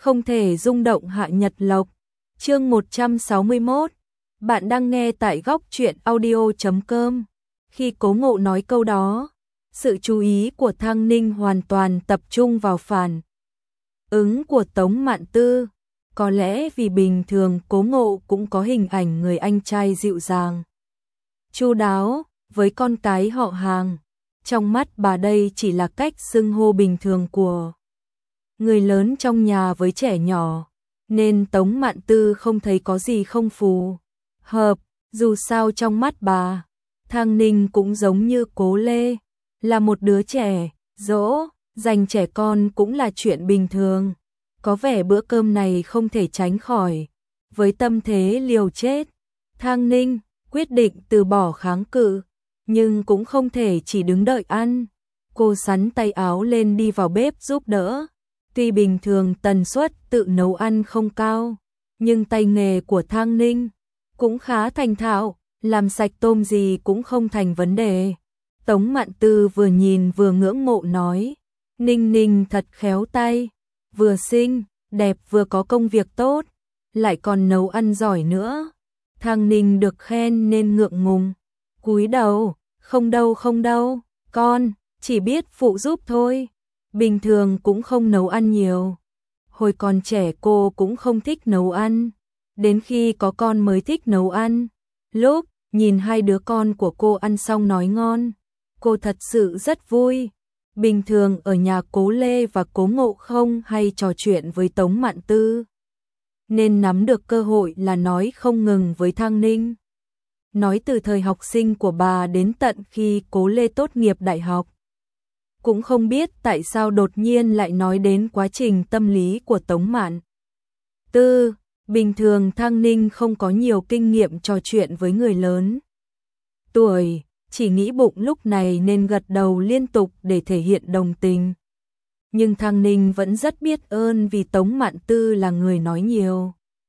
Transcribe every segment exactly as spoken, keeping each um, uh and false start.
không thể rung động Hạ Nhật Lộc. Chương một trăm sáu mươi mốt. Bạn đang nghe tại góc truyện audio chấm com. Khi Cố Ngộ nói câu đó, sự chú ý của Thang Ninh hoàn toàn tập trung vào phản ứng của Tống Mạn Tư. Có lẽ vì bình thường Cố Ngộ cũng có hình ảnh người anh trai dịu dàng, chu đáo với con cái họ hàng. Trong mắt bà đây chỉ là cách xưng hô bình thường của người lớn trong nhà với trẻ nhỏ, nên Tống Mạn Tư không thấy có gì không phù hợp. Dù sao trong mắt bà, Thang Ninh cũng giống như Cố Lê, là một đứa trẻ, dỗ dành trẻ con cũng là chuyện bình thường. Có vẻ bữa cơm này không thể tránh khỏi. Với tâm thế liều chết, Thang Ninh quyết định từ bỏ kháng cự, nhưng cũng không thể chỉ đứng đợi ăn. Cô xắn tay áo lên đi vào bếp giúp đỡ. Tuy bình thường tần suất tự nấu ăn không cao, nhưng tay nghề của Thang Ninh cũng khá thành thạo, làm sạch tôm gì cũng không thành vấn đề. Tống Mạn Tư vừa nhìn vừa ngưỡng mộ nói, Ninh Ninh thật khéo tay, vừa xinh, đẹp vừa có công việc tốt, lại còn nấu ăn giỏi nữa. Thang Ninh được khen nên ngượng ngùng, cúi đầu, không đâu không đâu, con chỉ biết phụ giúp thôi, bình thường cũng không nấu ăn nhiều. Hồi còn trẻ cô cũng không thích nấu ăn, đến khi có con mới thích nấu ăn. Lúc nhìn hai đứa con của cô ăn xong nói ngon, cô thật sự rất vui. Bình thường ở nhà Cố Lê và Cố Ngộ không hay trò chuyện với Tống Mạn Tư, nên nắm được cơ hội là nói không ngừng với Thang Ninh. Nói từ thời học sinh của bà đến tận khi Cố Lê tốt nghiệp đại học. Cũng không biết tại sao đột nhiên lại nói đến quá trình tâm lý của Tống Mạn Tư. Bình thường Thang Ninh không có nhiều kinh nghiệm trò chuyện với người lớn tuổi, chỉ nghĩ bụng lúc này nên gật đầu liên tục để thể hiện đồng tình. Nhưng Thang Ninh vẫn rất biết ơn vì Tống Mạn Tư là người nói nhiều,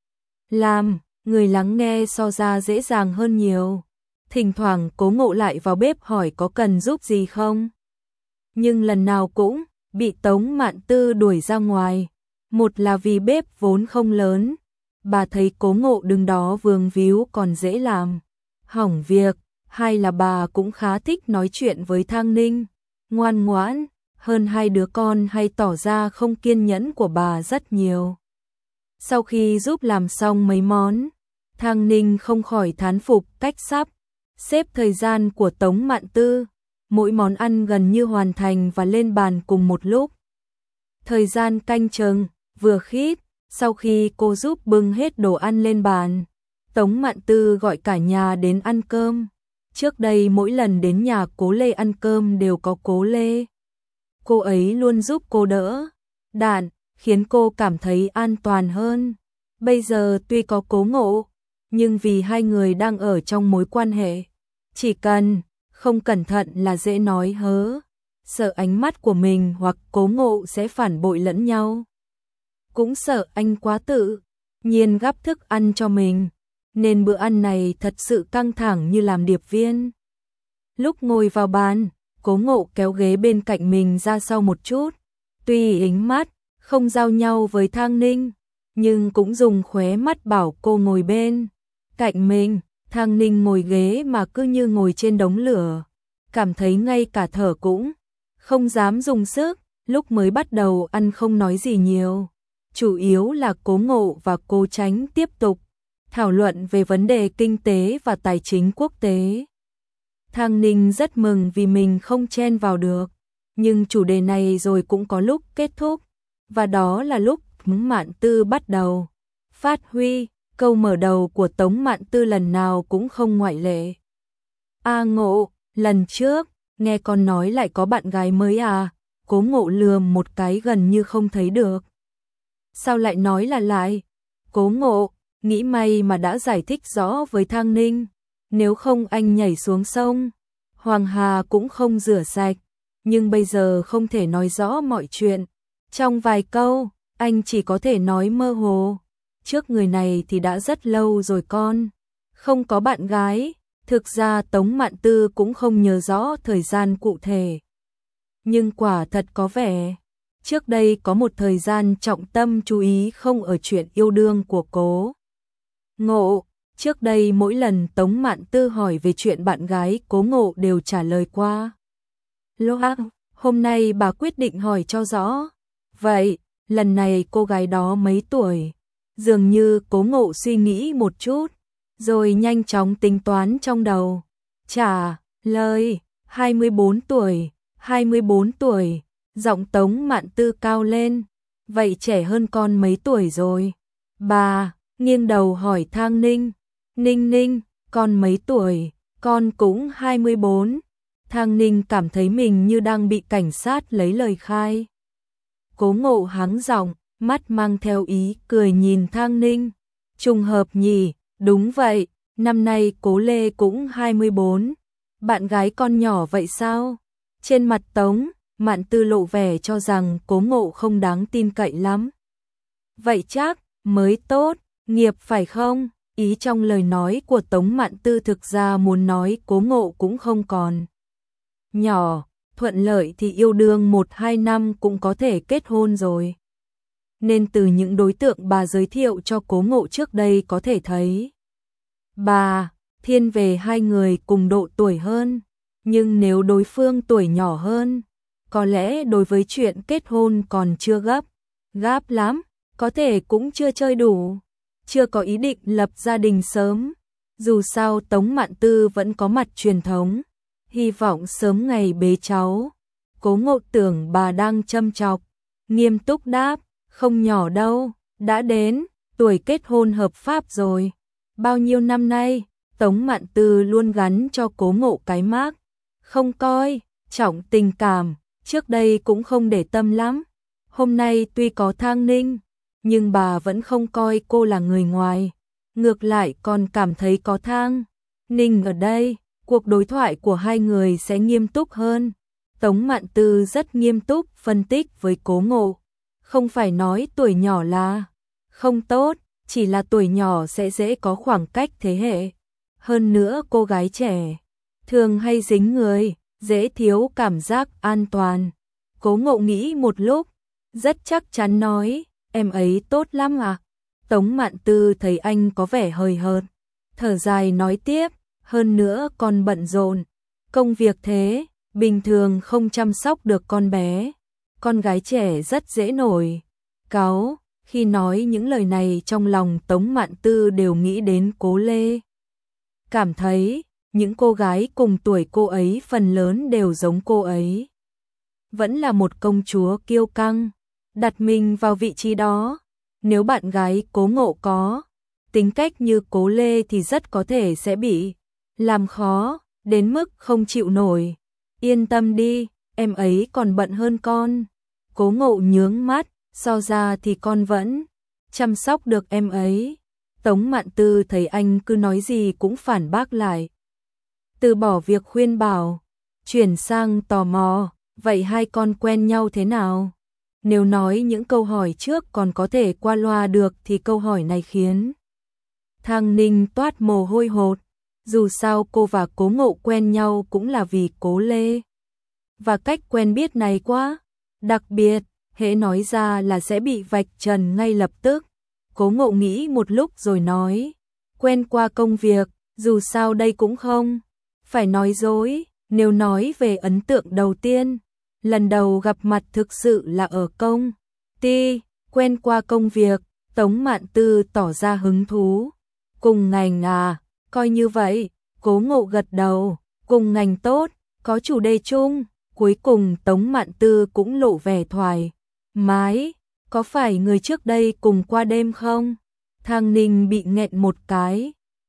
làm người lắng nghe so ra dễ dàng hơn nhiều. Thỉnh thoảng Cố Ngộ lại vào bếp hỏi có cần giúp gì không, nhưng lần nào cũng bị Tống Mạn Tư đuổi ra ngoài. Một là vì bếp vốn không lớn, bà thấy Cố Ngộ đứng đó vương víu còn dễ làm hỏng việc. Hai là bà cũng khá thích nói chuyện với Thang Ninh, ngoan ngoãn hơn hai đứa con hay tỏ ra không kiên nhẫn của bà rất nhiều. Sau khi giúp làm xong mấy món, Thang Ninh không khỏi thán phục cách sắp xếp thời gian của Tống Mạn Tư. Mỗi món ăn gần như hoàn thành và lên bàn cùng một lúc. Thời gian canh chừng vừa khít, sau khi cô giúp bưng hết đồ ăn lên bàn, Tống Mạn Tư gọi cả nhà đến ăn cơm. Trước đây mỗi lần đến nhà Cố Lê ăn cơm đều có Cố Lê. Cô ấy luôn giúp cô đỡ đạn, khiến cô cảm thấy an toàn hơn. Bây giờ tuy có Cố Ngộ, nhưng vì hai người đang ở trong mối quan hệ, chỉ cần không cẩn thận là dễ nói hớ, sợ ánh mắt của mình hoặc Cố Ngộ sẽ phản bội lẫn nhau. Cũng sợ anh quá tự nhiên gắp thức ăn cho mình, nên bữa ăn này thật sự căng thẳng như làm điệp viên. Lúc ngồi vào bàn, Cố Ngộ kéo ghế bên cạnh mình ra sau một chút, tuy ánh mắt không giao nhau với Thang Ninh, nhưng cũng dùng khóe mắt bảo cô ngồi bên cạnh mình. Thang Ninh ngồi ghế mà cứ như ngồi trên đống lửa, cảm thấy ngay cả thở cũng không dám dùng sức. Lúc mới bắt đầu ăn không nói gì nhiều, chủ yếu là Cố Ngộ và Cố Chánh tiếp tục thảo luận về vấn đề kinh tế và tài chính quốc tế. Thang Ninh rất mừng vì mình không chen vào được, nhưng chủ đề này rồi cũng có lúc kết thúc, và đó là lúc Mạn Tư bắt đầu phát huy. Câu mở đầu của Tống Mạn Tư lần nào cũng không ngoại lệ. A Ngộ, lần trước, nghe con nói lại có bạn gái mới à? Cố Ngộ lườm một cái gần như không thấy được. Sao lại nói là lại? Cố Ngộ, nghĩ may mà đã giải thích rõ với Thang Ninh. Nếu không anh nhảy xuống sông, Hoàng Hà cũng không rửa sạch. Nhưng bây giờ không thể nói rõ mọi chuyện. Trong vài câu, anh chỉ có thể nói mơ hồ. Trước người này thì đã rất lâu rồi con không có bạn gái. Thực ra Tống Mạn Tư cũng không nhớ rõ thời gian cụ thể, nhưng quả thật có vẻ Trước đây có một thời gian trọng tâm chú ý không ở chuyện yêu đương của Cố Ngộ. Trước đây mỗi lần Tống Mạn Tư hỏi về chuyện bạn gái Cố Ngộ đều trả lời qua loa. Hôm nay bà quyết định hỏi cho rõ. Vậy, lần này cô gái đó mấy tuổi? Dường như Cố Ngộ suy nghĩ một chút, rồi nhanh chóng tính toán trong đầu. Trả lời, hai mươi bốn tuổi, hai mươi bốn tuổi, giọng Tống Mạn Tư cao lên. Vậy trẻ hơn con mấy tuổi rồi? Bà nghiêng đầu hỏi Thang Ninh. Ninh Ninh, con mấy tuổi? Con cũng hai mươi bốn. Thang Ninh cảm thấy mình như đang bị cảnh sát lấy lời khai. Cố Ngộ hắng giọng, mắt mang theo ý cười nhìn Thang Ninh. Trùng hợp nhỉ, đúng vậy, năm nay Cố Lê cũng hai mươi bốn. Bạn gái con nhỏ vậy sao? Trên mặt Tống Mạn Tư lộ vẻ cho rằng Cố Ngộ không đáng tin cậy lắm. Vậy chắc mới tốt, nghiệp phải không? Ý trong lời nói của Tống Mạn Tư thực ra muốn nói Cố Ngộ cũng không còn nhỏ, thuận lợi thì yêu đương một hai năm cũng có thể kết hôn rồi. Nên từ những đối tượng bà giới thiệu cho Cố Ngộ trước đây có thể thấy, bà thiên về hai người cùng độ tuổi hơn, nhưng nếu đối phương tuổi nhỏ hơn, có lẽ đối với chuyện kết hôn còn chưa gấp, gáp lắm, có thể cũng chưa chơi đủ, chưa có ý định lập gia đình sớm. Dù sao Tống Mạn Tư vẫn có mặt truyền thống, hy vọng sớm ngày bế cháu. Cố Ngộ tưởng bà đang châm chọc, nghiêm túc đáp, không nhỏ đâu, đã đến tuổi kết hôn hợp pháp rồi. Bao nhiêu năm nay, Tống Mạn Tư luôn gắn cho Cố Ngộ cái mác không coi trọng tình cảm, trước đây cũng không để tâm lắm. Hôm nay tuy có Thang Ninh, nhưng bà vẫn không coi cô là người ngoài, ngược lại còn cảm thấy có Thang Ninh ở đây, cuộc đối thoại của hai người sẽ nghiêm túc hơn. Tống Mạn Tư rất nghiêm túc phân tích với Cố Ngộ, không phải nói tuổi nhỏ là không tốt, chỉ là tuổi nhỏ sẽ dễ có khoảng cách thế hệ. Hơn nữa cô gái trẻ thường hay dính người, dễ thiếu cảm giác an toàn. Cố Ngộ nghĩ một lúc, rất chắc chắn nói, em ấy tốt lắm à? Tống Mạn Tư thấy anh có vẻ hời hợt, thở dài nói tiếp, hơn nữa còn bận rộn, công việc thế, bình thường không chăm sóc được con bé. Con gái trẻ rất dễ nổi cáu. Khi nói những lời này trong lòng Tống Mạn Tư đều nghĩ đến Cố Lê. Cảm thấy những cô gái cùng tuổi cô ấy phần lớn đều giống cô ấy. Vẫn là một công chúa kiêu căng, đặt mình vào vị trí đó. Nếu bạn gái Cố Ngộ có tính cách như Cố Lê thì rất có thể sẽ bị làm khó, đến mức không chịu nổi. Yên tâm đi, em ấy còn bận hơn con. Cố Ngộ nhướng mắt, so ra thì con vẫn chăm sóc được em ấy. Tống Mạn Tư thấy anh cứ nói gì cũng phản bác lại, từ bỏ việc khuyên bảo, chuyển sang tò mò, vậy hai con quen nhau thế nào? Nếu nói những câu hỏi trước còn có thể qua loa được thì câu hỏi này khiến Thang Ninh toát mồ hôi hột. Dù sao cô và Cố Ngộ quen nhau cũng là vì Cố Lê. Và cách quen biết này quá đặc biệt, hễ nói ra là sẽ bị vạch trần ngay lập tức. Cố Ngộ nghĩ một lúc rồi nói, quen qua công việc, dù sao đây cũng không phải nói dối. Nếu nói về ấn tượng đầu tiên, lần đầu gặp mặt thực sự là ở công ty. Quen qua công việc, Tống Mạn Tư tỏ ra hứng thú. Cùng ngành à? Coi như vậy. Cố Ngộ gật đầu, cùng ngành tốt, có chủ đề chung. Cuối cùng Tống Mạn Tư cũng lộ vẻ thoải mái, có phải người trước đây cùng qua đêm không? Thang Ninh bị nghẹn một cái,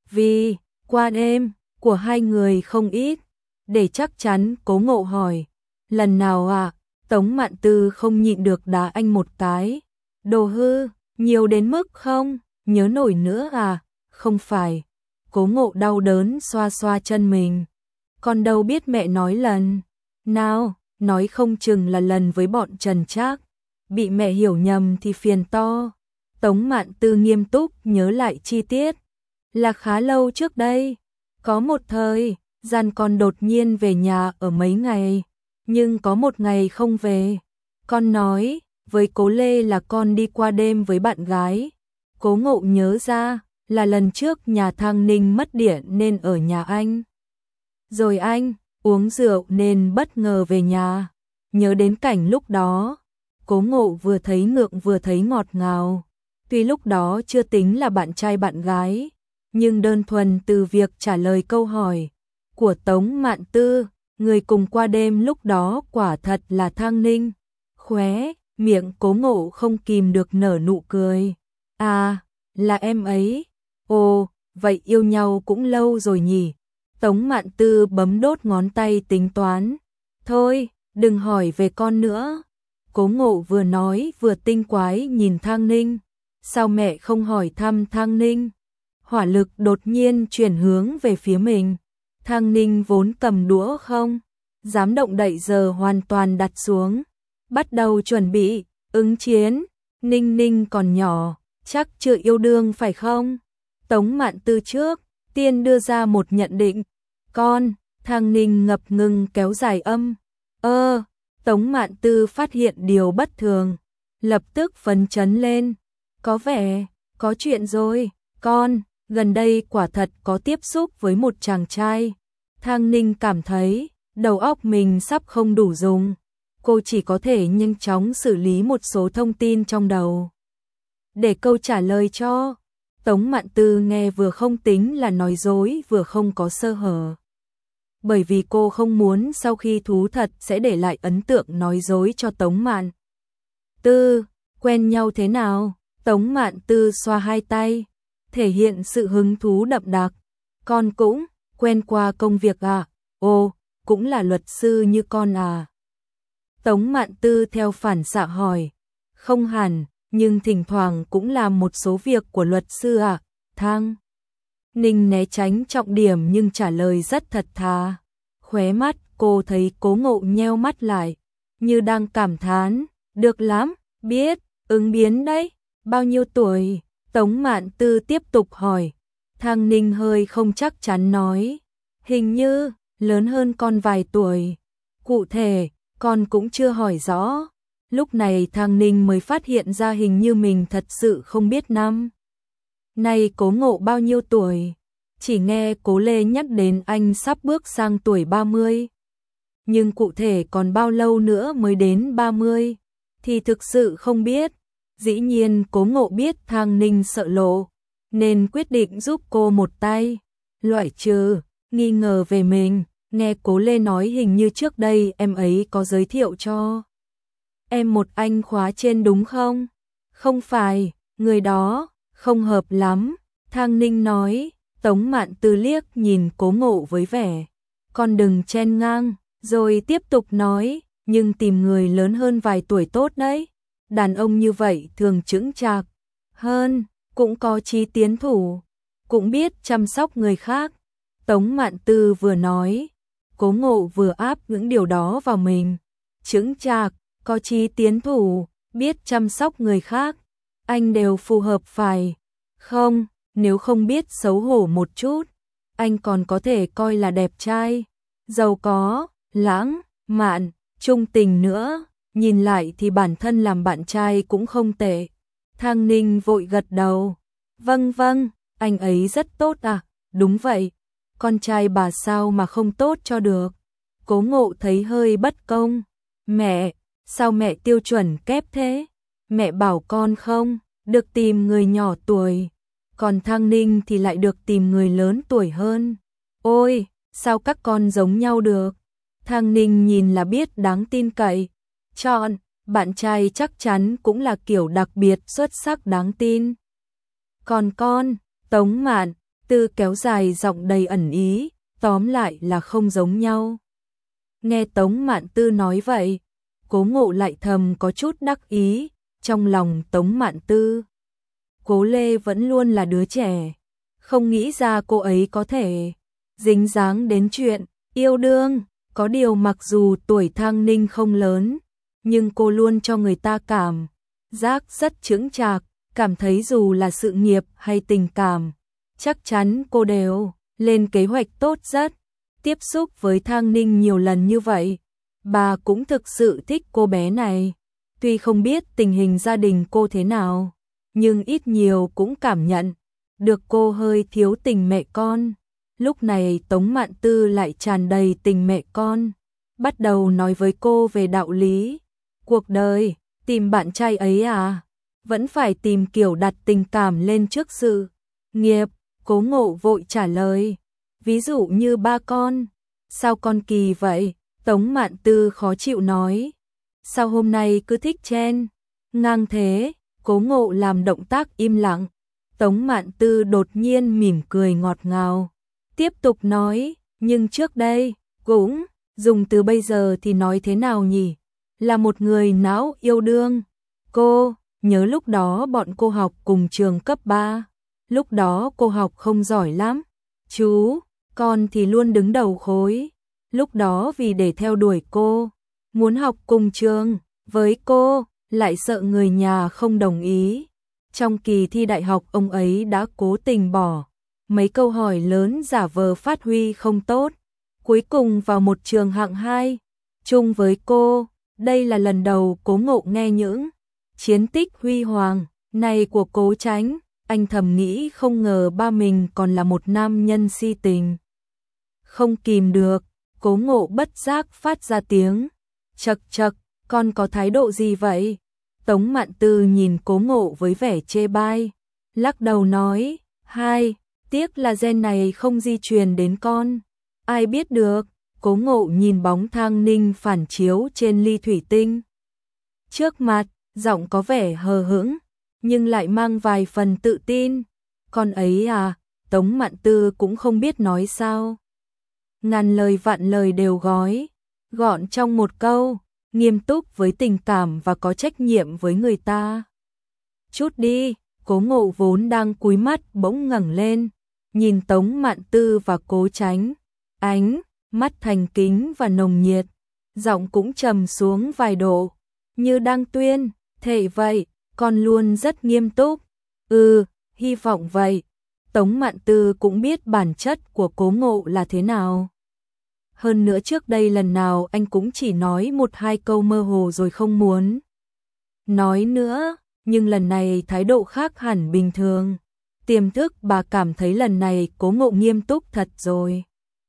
vì qua đêm của hai người không ít. Để chắc chắn Cố Ngộ hỏi, lần nào à? Tống Mạn Tư không nhịn được đá anh một cái, đồ hư, nhiều đến mức không nhớ nổi nữa à? Không phải. Cố Ngộ đau đớn xoa xoa chân mình, con đâu biết mẹ nói lần nào, nói không chừng là lần với bọn Trần Trác, bị mẹ hiểu nhầm thì phiền to. Tống Mạn Tư nghiêm túc nhớ lại chi tiết, là khá lâu trước đây, có một thời gian con đột nhiên về nhà ở mấy ngày, nhưng có một ngày không về, con nói với Cố Lê là con đi qua đêm với bạn gái. Cố Ngộ nhớ ra là lần trước nhà Thang Ninh mất điện nên ở nhà anh. Rồi anh uống rượu nên bất ngờ về nhà. Nhớ đến cảnh lúc đó, Cố Ngộ vừa thấy ngượng vừa thấy ngọt ngào. Tuy lúc đó chưa tính là bạn trai bạn gái, nhưng đơn thuần từ việc trả lời câu hỏi của Tống Mạn Tư, người cùng qua đêm lúc đó quả thật là Thang Ninh. Khóe miệng Cố Ngộ không kìm được nở nụ cười. À, là em ấy. Ồ, vậy yêu nhau cũng lâu rồi nhỉ? Tống Mạn Tư bấm đốt ngón tay tính toán. Thôi, đừng hỏi về con nữa. Cố Ngộ vừa nói vừa tinh quái nhìn Thang Ninh. Sao mẹ không hỏi thăm Thang Ninh? Hỏa lực đột nhiên chuyển hướng về phía mình. Thang Ninh vốn cầm đũa không dám động đậy giờ hoàn toàn đặt xuống. Bắt đầu chuẩn bị, ứng chiến. Ninh Ninh còn nhỏ, chắc chưa yêu đương phải không? Tống Mạn Tư trước tiên đưa ra một nhận định. Con, Thang Ninh ngập ngừng kéo dài âm. Ơ, Tống Mạn Tư phát hiện điều bất thường, lập tức phấn chấn lên. Có vẻ, có chuyện rồi, con, gần đây quả thật có tiếp xúc với một chàng trai. Thang Ninh cảm thấy, đầu óc mình sắp không đủ dùng. Cô chỉ có thể nhanh chóng xử lý một số thông tin trong đầu để câu trả lời cho. Tống Mạn Tư nghe vừa không tính là nói dối vừa không có sơ hở. Bởi vì cô không muốn sau khi thú thật sẽ để lại ấn tượng nói dối cho Tống Mạn Tư. Quen nhau thế nào? Tống Mạn Tư xoa hai tay, thể hiện sự hứng thú đậm đặc. Con cũng quen qua công việc à? Ồ, cũng là luật sư như con à? Tống Mạn Tư theo phản xạ hỏi. Không hẳn, nhưng thỉnh thoảng cũng làm một số việc của luật sư à? Thang Ninh né tránh trọng điểm nhưng trả lời rất thật thà. Khóe mắt cô thấy Cố Ngộ nheo mắt lại, như đang cảm thán. Được lắm, biết, ứng biến đấy. Bao nhiêu tuổi? Tống Mạn Tư tiếp tục hỏi. Thang Ninh hơi không chắc chắn nói. Hình như, lớn hơn con vài tuổi. Cụ thể, con cũng chưa hỏi rõ. Lúc này Thang Ninh mới phát hiện ra hình như mình thật sự không biết năm nay Cố Ngộ bao nhiêu tuổi. Chỉ nghe Cố Lê nhắc đến anh sắp bước sang tuổi ba mươi. Nhưng cụ thể còn bao lâu nữa mới đến ba mươi thì thực sự không biết. Dĩ nhiên Cố Ngộ biết Thang Ninh sợ lộ, nên quyết định giúp cô một tay. Loại trừ nghi ngờ về mình, nghe Cố Lê nói hình như trước đây em ấy có giới thiệu cho em một anh khóa trên đúng không? Không phải, người đó không hợp lắm, Thang Ninh nói. Tống Mạn Tư liếc nhìn Cố Ngộ với vẻ con đừng chen ngang, rồi tiếp tục nói, nhưng tìm người lớn hơn vài tuổi tốt đấy. Đàn ông như vậy thường chững chạc hơn, cũng có chí tiến thủ, cũng biết chăm sóc người khác. Tống Mạn Tư vừa nói, Cố Ngộ vừa áp những điều đó vào mình. Chững chạc, có chí tiến thủ, biết chăm sóc người khác, anh đều phù hợp phải không? Nếu không biết xấu hổ một chút, anh còn có thể coi là đẹp trai, giàu có, lãng mạn, trung tình nữa. Nhìn lại thì bản thân làm bạn trai cũng không tệ. Thang Ninh vội gật đầu. Vâng vâng, anh ấy rất tốt à? Đúng vậy, con trai bà sao mà không tốt cho được. Cố Ngộ thấy hơi bất công. Mẹ, sao mẹ tiêu chuẩn kép thế? Mẹ bảo con không được tìm người nhỏ tuổi, còn Thang Ninh thì lại được tìm người lớn tuổi hơn. Ôi, sao các con giống nhau được? Thang Ninh nhìn là biết đáng tin cậy. Chọn, bạn trai chắc chắn cũng là kiểu đặc biệt xuất sắc đáng tin. Còn con, Tống Mạn Tư kéo dài giọng đầy ẩn ý, tóm lại là không giống nhau. Nghe Tống Mạn Tư nói vậy, Cố Ngộ lại thầm có chút đắc ý. Trong lòng Tống Mạn Tư, Cố Lê vẫn luôn là đứa trẻ, không nghĩ ra cô ấy có thể dính dáng đến chuyện yêu đương. Có điều mặc dù tuổi Thang Ninh không lớn, nhưng cô luôn cho người ta cảm giác rất chững chạc, cảm thấy dù là sự nghiệp hay tình cảm, chắc chắn cô đều lên kế hoạch tốt rất. Tiếp xúc với Thang Ninh nhiều lần như vậy, bà cũng thực sự thích cô bé này. Tuy không biết tình hình gia đình cô thế nào, nhưng ít nhiều cũng cảm nhận được cô hơi thiếu tình mẹ con. Lúc này Tống Mạn Tư lại tràn đầy tình mẹ con, bắt đầu nói với cô về đạo lý cuộc đời. Tìm bạn trai ấy à, vẫn phải tìm kiểu đặt tình cảm lên trước sự nghiệp. Cố Ngộ vội trả lời, ví dụ như ba con. Sao con kỳ vậy? Tống Mạn Tư khó chịu nói, sao hôm nay cứ thích chen ngang thế? Cố Ngộ làm động tác im lặng. Tống Mạn Tư đột nhiên mỉm cười ngọt ngào, tiếp tục nói, nhưng trước đây cũng dùng từ bây giờ thì nói thế nào nhỉ? Là một người não yêu đương. Cô nhớ lúc đó bọn cô học cùng trường cấp ba. Lúc đó cô học không giỏi lắm. Chú, con thì luôn đứng đầu khối. Lúc đó vì để theo đuổi cô, muốn học cùng trường với cô, lại sợ người nhà không đồng ý. Trong kỳ thi đại học ông ấy đã cố tình bỏ mấy câu hỏi lớn giả vờ phát huy không tốt. Cuối cùng vào một trường hạng hai, chung với cô. Đây là lần đầu Cố Ngộ nghe những chiến tích huy hoàng này của Cố Chánh. Anh thầm nghĩ không ngờ ba mình còn là một nam nhân si tình. Không kìm được, Cố Ngộ bất giác phát ra tiếng chậc chậc, con có thái độ gì vậy? Tống Mạn Tư nhìn Cố Ngộ với vẻ chê bai, lắc đầu nói, hai, tiếc là gen này không di truyền đến con. Ai biết được? Cố Ngộ nhìn bóng thang ninh phản chiếu trên ly thủy tinh trước mặt, giọng có vẻ hờ hững, nhưng lại mang vài phần tự tin. Con ấy à? Tống Mạn Tư cũng không biết nói sao. Ngàn lời vạn lời đều gói gọn trong một câu, nghiêm túc với tình cảm và có trách nhiệm với người ta. Chút đi. Cố Ngộ vốn đang cúi mắt bỗng ngẩng lên, nhìn Tống Mạn Tư và Cố Chánh, ánh mắt thành kính và nồng nhiệt, giọng cũng trầm xuống vài độ, như đang tuyên thệ vậy, con luôn rất nghiêm túc. Ừ, hy vọng vậy. Tống Mạn Tư cũng biết bản chất của Cố Ngộ là thế nào. Hơn nữa trước đây lần nào anh cũng chỉ nói một hai câu mơ hồ rồi không muốn nói nữa, nhưng lần này thái độ khác hẳn bình thường. Tiềm thức bà cảm thấy lần này Cố Ngộ nghiêm túc thật rồi.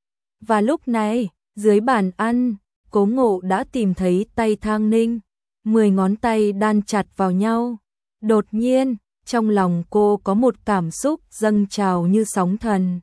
Và lúc này, dưới bàn ăn, Cố Ngộ đã tìm thấy tay Thang Ninh, mười ngón tay đan chặt vào nhau. Đột nhiên, trong lòng cô có một cảm xúc dâng trào như sóng thần.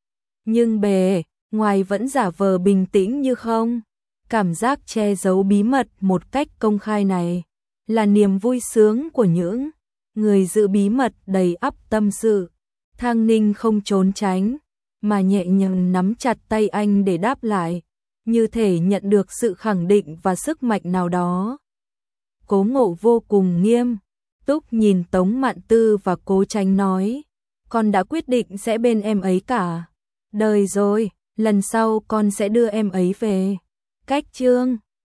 Nhưng bề ngoài vẫn giả vờ bình tĩnh như không. Cảm giác che giấu bí mật một cách công khai này là niềm vui sướng của những người giữ bí mật đầy ắp tâm sự. Thang Ninh không trốn tránh, mà nhẹ nhàng nắm chặt tay anh để đáp lại, như thể nhận được sự khẳng định và sức mạnh nào đó. Cố Ngộ vô cùng nghiêm túc nhìn Tống Mạn Tư và Cố Chánh nói, con đã quyết định sẽ bên em ấy cả đời rồi, lần sau con sẽ đưa em ấy về. Cách chương